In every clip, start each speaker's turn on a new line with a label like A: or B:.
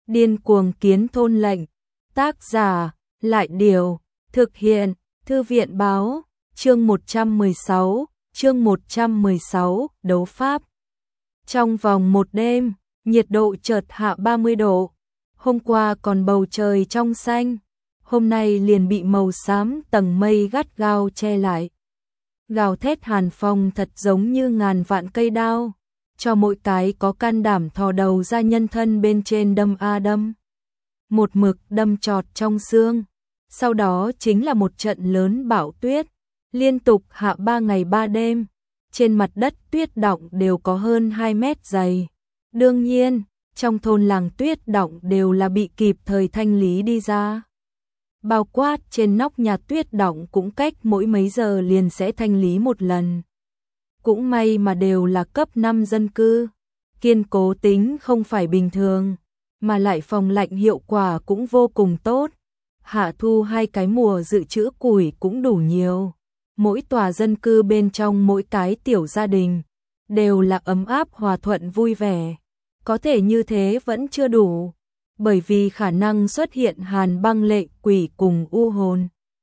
A: Điên cuồng kiến thôn lệnh. Tác giả, Lại Điều. Thực hiện, Thư viện Báo. Chương 116, đấu pháp. Trong vòng một đêm, nhiệt độ chợt hạ 30 độ. Hôm qua còn bầu trời trong xanh, hôm nay liền bị màu xám tầng mây gắt gao che lại. Gào thét hàn phong thật giống như ngàn vạn cây đao, cho mỗi cái có can đảm thò đầu ra nhân thân bên trên đâm a đâm. Một mực đâm chọt trong xương, sau đó chính là một trận lớn bão tuyết, liên tục hạ 3 ngày 3 đêm, trên mặt đất tuyết đọng đều có hơn 2 mét dày. Đương nhiên, trong thôn làng tuyết đọng đều là bị kịp thời thanh lý đi ra. Bao quát trên nóc nhà tuyết đọng cũng cách mỗi mấy giờ liền sẽ thanh lý một lần. Cũng may mà đều là cấp 5 dân cư, kiên cố tính không phải bình thường, mà lại phòng lạnh hiệu quả cũng vô cùng tốt. Hạ thu 2 cái mùa dự trữ củi cũng đủ nhiều. Mỗi tòa dân cư bên trong mỗi cái tiểu gia đình đều là ấm áp hòa thuận vui vẻ. Có thể như thế vẫn chưa đủ, bởi vì khả năng xuất hiện hàn băng lệ quỷ cùng u hồn.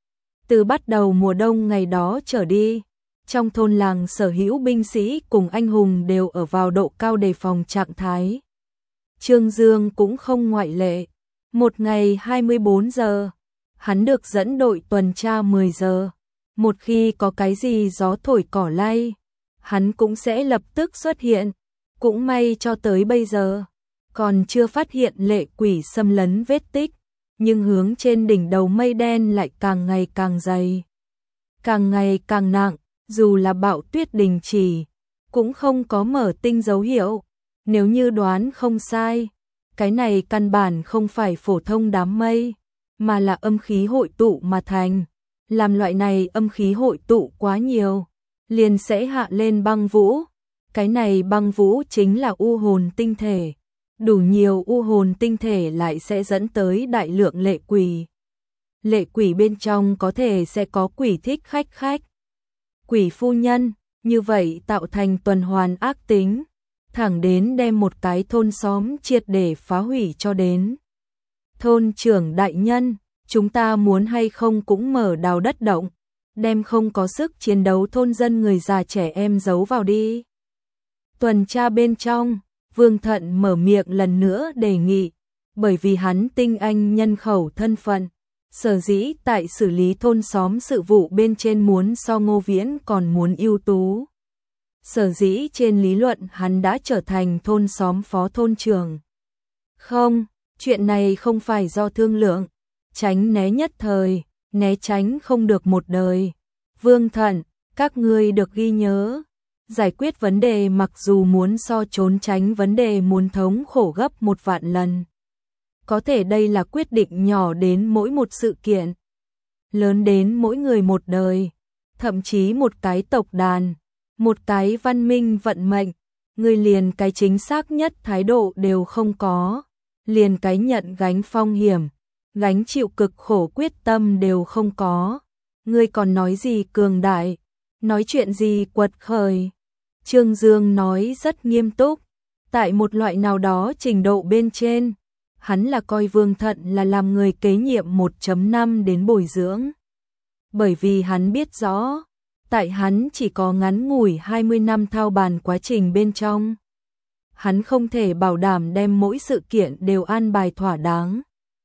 A: Từ bắt đầu mùa đông ngày đó trở đi, trong thôn làng sở hữu binh sĩ cùng anh hùng đều ở vào độ cao đề phòng trạng thái. Trương Dương cũng không ngoại lệ. Một ngày 24 giờ, hắn được dẫn đội tuần tra 10 giờ. Một khi có cái gì gió thổi cỏ lay, hắn cũng sẽ lập tức xuất hiện. Cũng may cho tới bây giờ, còn chưa phát hiện lệ quỷ xâm lấn vết tích, nhưng hướng trên đỉnh đầu mây đen lại càng ngày càng dày, càng ngày càng nặng, dù là bão tuyết đình chỉ, cũng không có mở tinh dấu hiệu. Nếu như đoán không sai, cái này căn bản không phải phổ thông đám mây, mà là âm khí hội tụ mà thành. Làm loại này âm khí hội tụ quá nhiều, liền sẽ hạ lên băng vũ. Cái này băng vũ chính là u hồn tinh thể. Đủ nhiều u hồn tinh thể lại sẽ dẫn tới đại lượng lệ quỷ. Lệ quỷ bên trong có thể sẽ có quỷ thích khách, quỷ phu nhân, như vậy tạo thành tuần hoàn ác tính, thẳng đến đem một cái thôn xóm triệt để phá hủy cho đến. Thôn trưởng đại nhân, chúng ta muốn hay không cũng mở đào đất động, đem không có sức chiến đấu thôn dân người già trẻ em giấu vào đi. Tuần tra bên trong, Vương Thận mở miệng lần nữa đề nghị, bởi vì hắn tinh anh nhân khẩu thân phận, sở dĩ tại xử lý thôn xóm sự vụ bên trên muốn so Ngô Viễn còn muốn ưu tú. Sở dĩ trên lý luận hắn đã trở thành thôn xóm phó thôn trưởng. Không, chuyện này không phải do thương lượng, tránh né nhất thời, né tránh không được một đời. Vương Thận, các ngươi được ghi nhớ, giải quyết vấn đề mặc dù muốn so trốn tránh vấn đề muốn thống khổ gấp 1 vạn lần. Có thể đây là quyết định nhỏ đến mỗi một sự kiện, lớn đến mỗi người một đời, thậm chí một cái tộc đàn, một cái văn minh vận mệnh. Người liền cái chính xác nhất thái độ đều không có, liền cái nhận gánh phong hiểm, gánh chịu cực khổ quyết tâm đều không có. Ngươi còn nói gì cường đại, nói chuyện gì quật khởi. Trương Dương nói rất nghiêm túc, tại một loại nào đó trình độ bên trên, hắn là coi Vương Thận là làm người kế nhiệm 1.5 đến bồi dưỡng. Bởi vì hắn biết rõ, tại hắn chỉ có ngắn ngủi 20 năm thao bàn quá trình bên trong, hắn không thể bảo đảm đem mỗi sự kiện đều an bài thỏa đáng.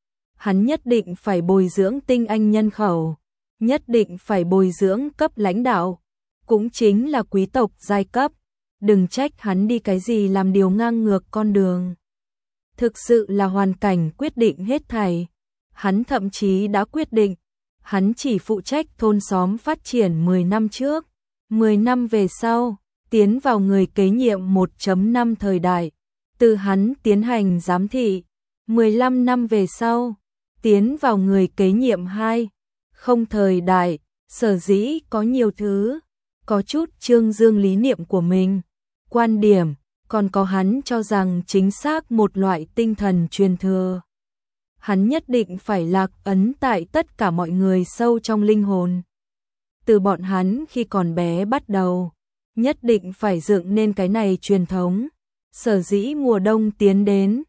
A: Hắn nhất định phải bồi dưỡng tinh anh nhân khẩu, nhất định phải bồi dưỡng cấp lãnh đạo, cũng chính là quý tộc giai cấp. Đừng trách hắn đi cái gì làm điều ngang ngược con đường. Thực sự là hoàn cảnh quyết định hết thảy. Hắn thậm chí đã quyết định, hắn chỉ phụ trách thôn xóm phát triển 10 năm trước, 10 năm về sau, tiến vào người kế nhiệm 1.5 thời đại, từ hắn tiến hành giám thị, 15 năm về sau, tiến vào người kế nhiệm 2, không thời đại. Sở dĩ có nhiều thứ, có chút Trương Dương lý niệm của mình, quan điểm, còn có hắn cho rằng chính xác một loại tinh thần truyền thừa. Hắn nhất định phải lạc ấn tại tất cả mọi người sâu trong linh hồn. Từ bọn hắn khi còn bé bắt đầu, nhất định phải dựng nên cái này truyền thống. Sở dĩ mùa đông tiến đến,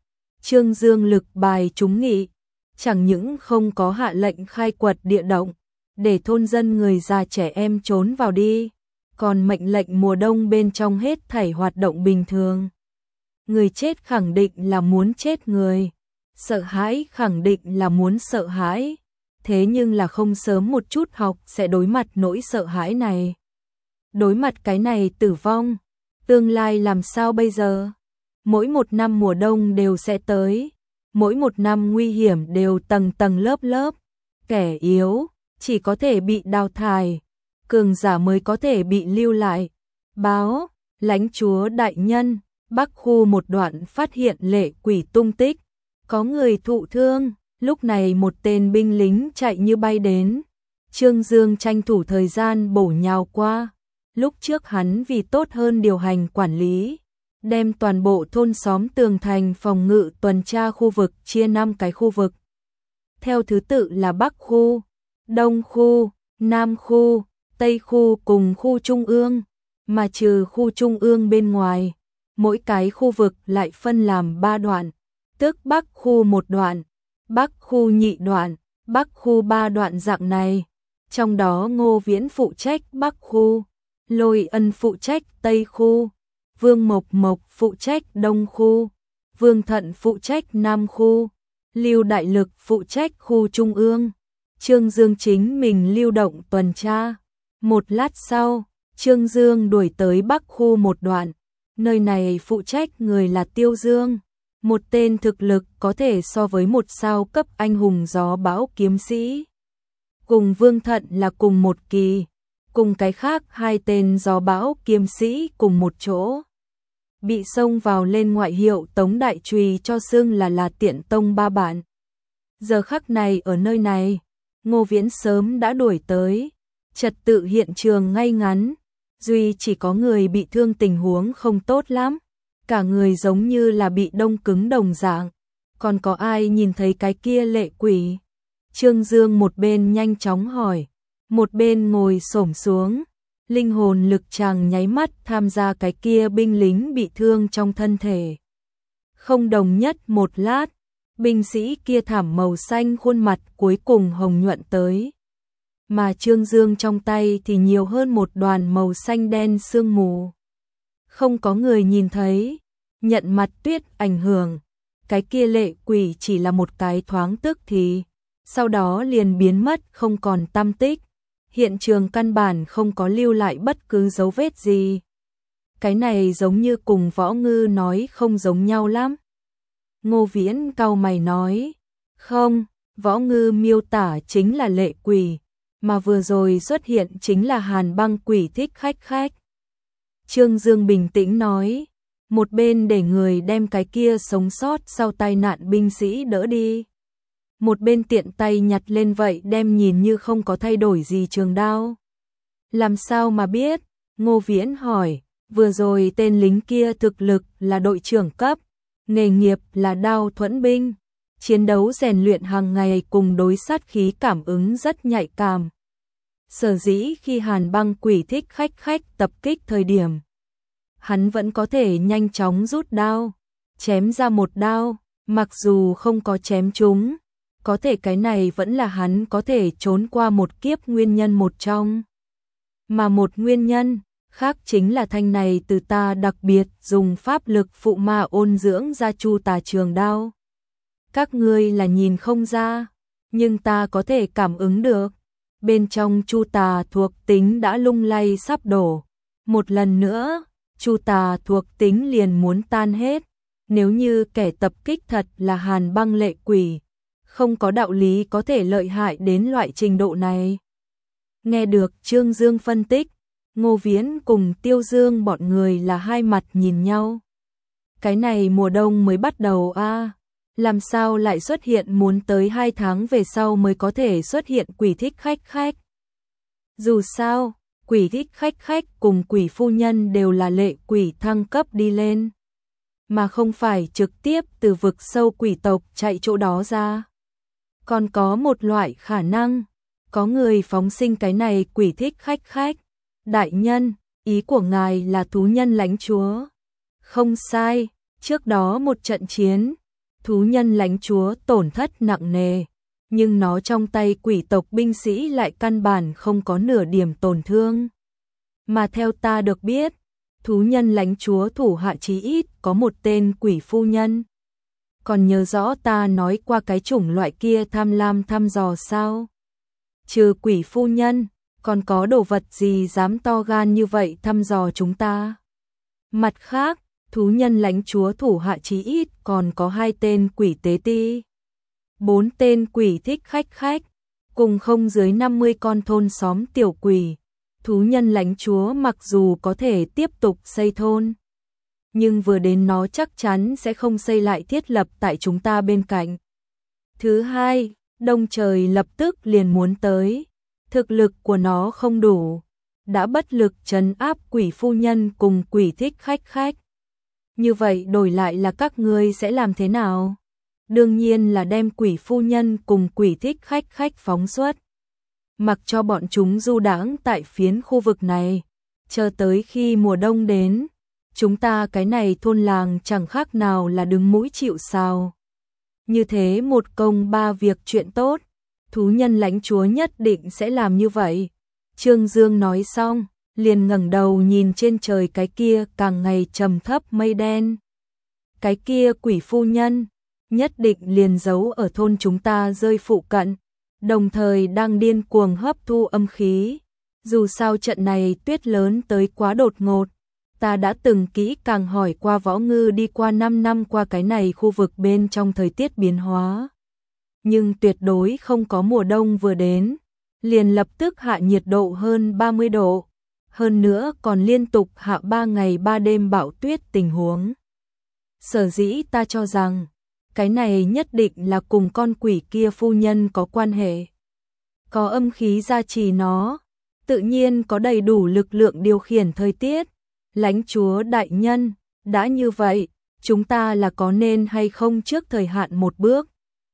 A: Trương Dương lực bài chúng nghị, chẳng những không có hạ lệnh khai quật địa động, để thôn dân người già trẻ em trốn vào đi, còn mệnh lệnh mùa đông bên trong hết thảy hoạt động bình thường. Người chết khẳng định là muốn chết người, sợ hãi khẳng định là muốn sợ hãi, thế nhưng là không sớm một chút học sẽ đối mặt nỗi sợ hãi này. Đối mặt cái này tử vong, tương lai làm sao bây giờ? Mỗi một năm mùa đông đều sẽ tới, mỗi một năm nguy hiểm đều tầng tầng lớp lớp, kẻ yếu chỉ có thể bị đào thải, cường giả mới có thể bị lưu lại. Báo, lãnh chúa đại nhân, Bắc khu một đoạn phát hiện lệ quỷ tung tích, có người thụ thương, lúc này một tên binh lính chạy như bay đến. Trương Dương tranh thủ thời gian bổ nhào qua, lúc trước hắn vì tốt hơn điều hành quản lý, đem toàn bộ thôn xóm tường thành phòng ngự tuần tra khu vực chia 5 cái khu vực. Theo thứ tự là Bắc khu, Đông khu, Nam khu, Tây khu cùng khu Trung ương, mà trừ khu Trung ương bên ngoài, mỗi cái khu vực lại phân làm 3 đoạn, tức Bắc khu 1 đoạn, Bắc khu nhị đoạn, Bắc khu 3 đoạn dạng này. Trong đó Ngô Viễn phụ trách Bắc khu, Lôi Ân phụ trách Tây khu, Vương Mộc Mộc phụ trách Đông khu, Vương Thận phụ trách Nam khu, Lưu Đại Lực phụ trách khu Trung ương. Trương Dương chính mình lưu động tuần tra. Một lát sau, Trương Dương đuổi tới Bắc khu 1 đoạn, nơi này phụ trách người là Tiêu Dương, một tên thực lực có thể so với 1 sao cấp anh hùng gió bão kiếm sĩ. Cùng Vương Thận là cùng một kỳ, cùng cái khác 2 tên gió bão kiếm sĩ cùng một chỗ. Bị xông vào lên ngoại hiệu Tống Đại Trùy cho xưng là Tiện Tông ba bạn. Giờ khắc này ở nơi này, Ngô Viễn sớm đã đuổi tới, trật tự hiện trường ngay ngắn, duy chỉ có người bị thương tình huống không tốt lắm, cả người giống như là bị đông cứng đồng dạng. Còn có ai nhìn thấy cái kia lệ quỷ? Trương Dương một bên nhanh chóng hỏi, một bên ngồi xổm xuống, linh hồn lực chàng nháy mắt tham gia cái kia binh lính bị thương trong thân thể. Không đồng nhất một lát, binh sĩ kia thảm màu xanh khuôn mặt cuối cùng hồng nhuận tới. Mà Trương Dương trong tay thì nhiều hơn một đoàn màu xanh đen sương mù. Không có người nhìn thấy, nhận mặt tuyết ảnh hưởng, cái kia lệ quỷ chỉ là một cái thoáng tức thì, sau đó liền biến mất không còn tăm tích. Hiện trường căn bản không có lưu lại bất cứ dấu vết gì. Cái này giống như cùng Võ Ngư nói không giống nhau lắm. Ngô Viễn cau mày nói, không, Võ Ngư miêu tả chính là lệ quỷ, mà vừa rồi xuất hiện chính là Hàn Băng quỷ thích khách khách. Trương Dương bình tĩnh nói, một bên để người đem cái kia sống sót sau tai nạn binh sĩ đỡ đi. Một bên tiện tay nhặt lên vậy đem nhìn như không có thay đổi gì trường đao. Làm sao mà biết? Ngô Viễn hỏi, vừa rồi tên lính kia thực lực là đội trưởng cấp, nghề nghiệp là đao thuẫn binh, chiến đấu rèn luyện hàng ngày cùng đối sát khí cảm ứng rất nhạy cảm. Sở dĩ khi Hàn Băng quỷ thích khách tập kích thời điểm, hắn vẫn có thể nhanh chóng rút đao, chém ra một đao, mặc dù không có chém trúng, có thể cái này vẫn là hắn có thể trốn qua một kiếp nguyên nhân một trong. Mà một nguyên nhân khác chính là thanh này từ ta đặc biệt dùng pháp lực phụ ma ôn dưỡng ra chu tà trường đao. Các ngươi là nhìn không ra, nhưng ta có thể cảm ứng được. Bên trong chu tà thuộc tính đã lung lay sắp đổ. Một lần nữa, chu tà thuộc tính liền muốn tan hết. Nếu như kẻ tập kích thật là Hàn Băng lệ quỷ, không có đạo lý có thể lợi hại đến loại trình độ này. Nghe được Trương Dương phân tích, Ngô Viễn cùng Tiêu Dương bọn người là hai mặt nhìn nhau. Cái này mùa đông mới bắt đầu a, làm sao lại xuất hiện muốn tới 2 tháng về sau mới có thể xuất hiện quỷ thích khách. Dù sao, quỷ thích khách cùng quỷ phu nhân đều là lệ quỷ thăng cấp đi lên, mà không phải trực tiếp từ vực sâu quỷ tộc chạy chỗ đó ra. Còn có một loại khả năng, có người phóng sinh cái này quỷ thích khách. Đại nhân, ý của ngài là thú nhân lãnh chúa. Không sai, trước đó một trận chiến, thú nhân lãnh chúa tổn thất nặng nề, nhưng nó trong tay quỷ tộc binh sĩ lại căn bản không có nửa điểm tổn thương. Mà theo ta được biết, thú nhân lãnh chúa thủ hạ chí ít có một tên quỷ phu nhân. Còn nhớ rõ ta nói qua cái chủng loại kia tham lam thăm dò sao? Trừ quỷ phu nhân, còn có đồ vật gì dám to gan như vậy thăm dò chúng ta? Mặt khác, thú nhân lãnh chúa thủ hạ chí ít còn có 2 tên quỷ tế ti, 4 tên quỷ thích khách, cùng không dưới 50 con thôn xóm tiểu quỷ. Thú nhân lãnh chúa mặc dù có thể tiếp tục xây thôn, nhưng vừa đến nó chắc chắn sẽ không xây lại thiết lập tại chúng ta bên cạnh. Thứ hai, Đông Trời lập tức liền muốn tới, thực lực của nó không đủ, đã bất lực trấn áp quỷ phu nhân cùng quỷ thích khách. Như vậy đổi lại là các ngươi sẽ làm thế nào? Đương nhiên là đem quỷ phu nhân cùng quỷ thích khách phóng xuất, mặc cho bọn chúng du đãng tại phiến khu vực này, chờ tới khi mùa đông đến, chúng ta cái này thôn làng chẳng khác nào là đứng mũi chịu sào. Như thế một công ba việc chuyện tốt, thú nhân lãnh chúa nhất định sẽ làm như vậy. Trương Dương nói xong, liền ngẩng đầu nhìn trên trời cái kia càng ngày trầm thấp mây đen. Cái kia quỷ phu nhân, nhất định liền giấu ở thôn chúng ta rơi phụ cận, đồng thời đang điên cuồng hấp thu âm khí. Dù sao trận này tuyết lớn tới quá đột ngột, ta đã từng kỹ càng hỏi qua Võ Ngư đi qua 5 năm qua cái này khu vực bên trong thời tiết biến hóa. Nhưng tuyệt đối không có mùa đông vừa đến, liền lập tức hạ nhiệt độ hơn 30 độ, hơn nữa còn liên tục hạ 3 ngày 3 đêm bão tuyết tình huống. Sở dĩ ta cho rằng, cái này nhất định là cùng con quỷ kia phu nhân có quan hệ. Có âm khí gia trì nó, tự nhiên có đầy đủ lực lượng điều khiển thời tiết. Lãnh chúa đại nhân, đã như vậy, chúng ta là có nên hay không trước thời hạn một bước,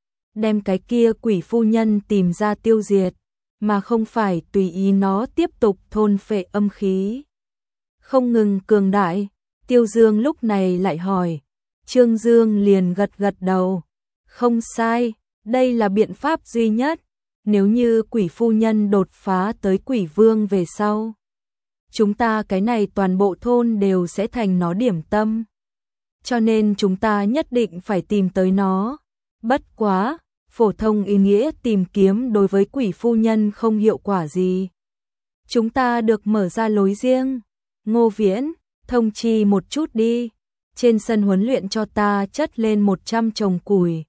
A: đem cái kia quỷ phu nhân tìm ra tiêu diệt, mà không phải tùy ý nó tiếp tục thôn phệ âm khí. Không ngừng cường đại, Tiêu Dương lúc này lại hỏi. Trương Dương liền gật đầu. Không sai, đây là biện pháp duy nhất. Nếu như quỷ phu nhân đột phá tới quỷ vương về sau, chúng ta cái này toàn bộ thôn đều sẽ thành nó điểm tâm. Cho nên chúng ta nhất định phải tìm tới nó. Bất quá, phổ thông ý nghĩa tìm kiếm đối với quỷ phu nhân không hiệu quả gì. Chúng ta được mở ra lối riêng. Ngô Viễn, thông chi một chút đi. Trên sân huấn luyện cho ta chất lên 100 chồng củi.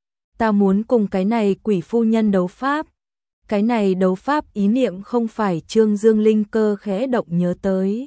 A: Ta muốn cùng cái này quỷ phu nhân đấu pháp. Cái này đấu pháp ý niệm không phải Trương Dương linh cơ khẽ động nhớ tới,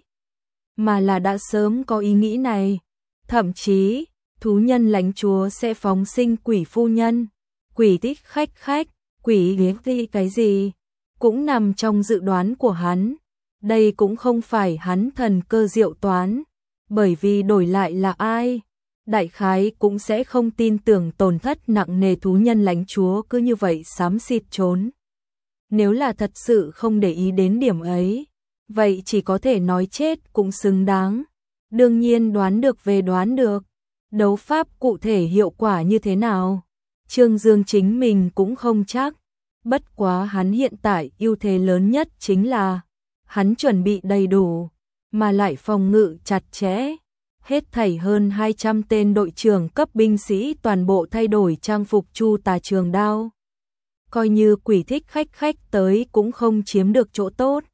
A: mà là đã sớm có ý nghĩ này. Thậm chí, thú nhân lãnh chúa sẽ phóng sinh quỷ phu nhân, quỷ thích khách, quỷ ghế thi cái gì, cũng nằm trong dự đoán của hắn. Đây cũng không phải hắn thần cơ diệu toán, bởi vì đổi lại là ai, đại khái cũng sẽ không tin tưởng tổn thất nặng nề thú nhân lãnh chúa cứ như vậy xám xịt trốn. Nếu là thật sự không để ý đến điểm ấy, vậy chỉ có thể nói chết cũng xứng đáng. Đương nhiên đoán được về đoán được, đấu pháp cụ thể hiệu quả như thế nào, Trương Dương chính mình cũng không chắc. Bất quá hắn hiện tại ưu thế lớn nhất chính là hắn chuẩn bị đầy đủ, mà lại phòng ngự chặt chẽ. Hết thảy hơn 200 tên đội trưởng cấp binh sĩ toàn bộ thay đổi trang phục chu tà trường đao. Coi như quỷ thích khách tới cũng không chiếm được chỗ tốt.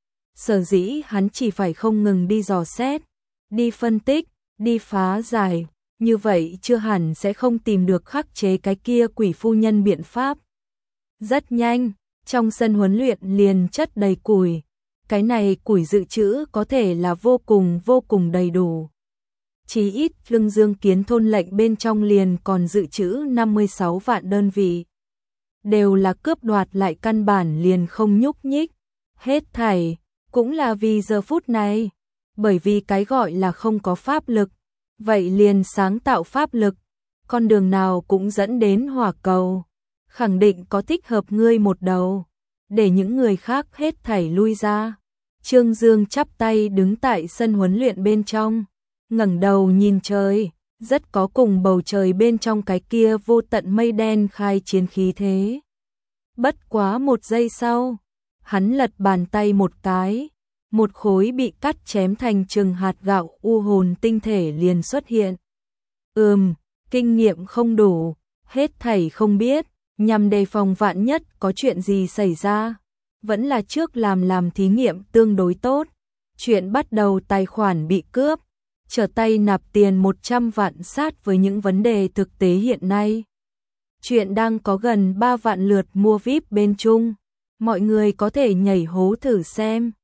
A: Sở dĩ hắn chỉ phải không ngừng đi dò xét, đi phân tích, đi phá giải, như vậy chưa hẳn sẽ không tìm được khắc chế cái kia quỷ phu nhân biện pháp. Rất nhanh, trong sân huấn luyện liền chất đầy củi. Cái này củi dự trữ có thể là vô cùng đầy đủ. Chỉ ít Lương Dương Kiến thôn lệnh bên trong liền còn dự trữ 56 vạn đơn vị. Đều là cướp đoạt lại căn bản liền không nhúc nhích. Hết thảy, cũng là vì giờ phút này. Bởi vì cái gọi là không có pháp lực, vậy liền sáng tạo pháp lực. Con đường nào cũng dẫn đến hỏa cầu. Khẳng định có thích hợp ngươi một đầu, để những người khác hết thảy lui ra. Trương Dương chắp tay đứng tại sân huấn luyện bên trong, ngẩng đầu nhìn trời, rất có cùng bầu trời bên trong cái kia vô tận mây đen khai chiến khí thế. Bất quá một giây sau, hắn lật bàn tay một cái, một khối bị cắt chém thành chừng hạt gạo u hồn tinh thể liền xuất hiện. Kinh nghiệm không đủ, hết thảy không biết, nhằm đề phòng vạn nhất có chuyện gì xảy ra, vẫn là trước làm thí nghiệm tương đối tốt. Chuyện bắt đầu tài khoản bị cướp, trở tay nạp tiền 100 vạn sát với những vấn đề thực tế hiện nay. Chuyện đang có gần 3 vạn lượt mua VIP bên Trung, mọi người có thể nhảy hố thử xem.